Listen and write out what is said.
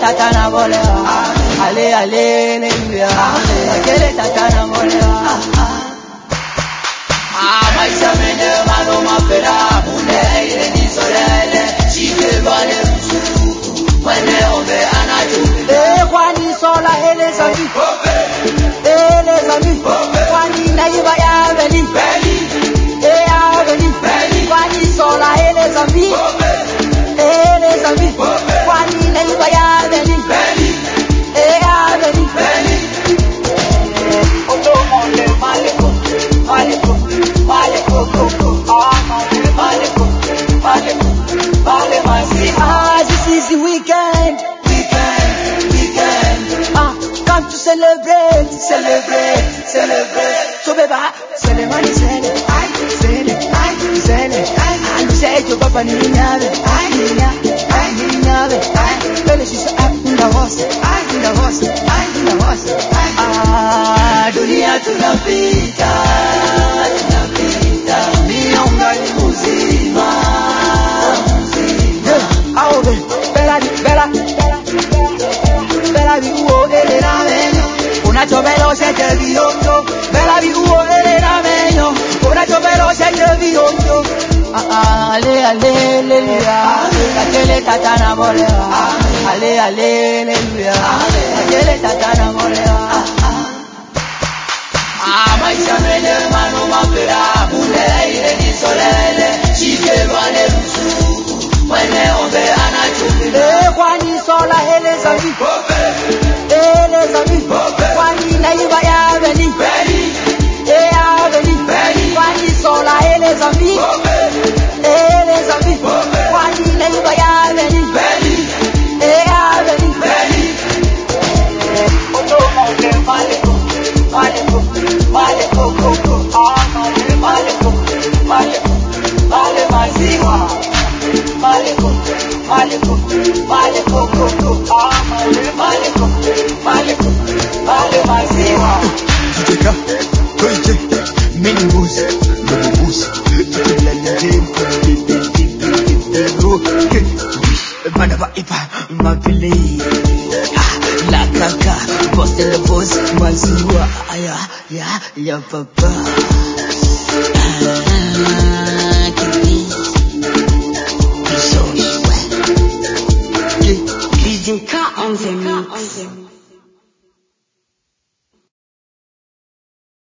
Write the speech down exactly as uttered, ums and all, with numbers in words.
tata na bolewa. Ale ale haleluya. Akele tata na bolewa. Ah, maisha mene mano mapela. Mune ile ni solele. Chike bale rusu. Mwene ombe anachumile. Eh, kwani sola ele zabi. Ele zabi. Kwani naiba ya beli. Eh, ya beli. Kwani sola ele zabi. Ele zabi. Kwani naiba ya beli. Eh, ya beli. Oto monde maleko. Maleko. Maleko koko. Ah, maleko. Maleko. Maleko. Maleko. Ah, this is the weekend. Weekend. Weekend. Ah, come to celebrate. Celebrate. Celebrate. So beba, sele mani sele. Ay, sele. Ay, sele. Ay, alu se yo papa ni niñave. Ay, niña. Ay, niñave. Ay, pele si sa ay, una voz. Ay, una voz. Ay, una voz. Ay, ah, dunia tunapita. Tunapita. Mionga ni muzima. Muzima. Ao be, bela di, bela. Bela di uo ele na meno. Una chobelo se te viondo. Bela di uo ele na meno. Una chobelo se te viondo. Ah ah, ale ale haleluya. Akele tata na bolewa. Ale ale haleluya. Akele tata na bolewa. Ah, maisha mene mano mapela. Mune ile ni solele. Chike bale rusu. Mwene ombe anachumile. Eh, kwani sola ele zabi. Ele zabi. Kwani naiba ya beli. Eh, ya beli. Kwani sola ele zabi. Ele zabi. Kwani naiba ya beli. Eh, ya beli. Oto monde maleko. Maleko. Maleko koko. Ah, maleko. Maleko. Male maziwa. Maleko. Maleko. Maleko koko. Ah, maleko. Maleko. Male maziwa. Tuteka, toite, mini bus, mini bus. Tutela lende, ro, ke, bana ba ipa, ma vile. La kaka, boss de la boss, maziwa, aya, ya, ya papa.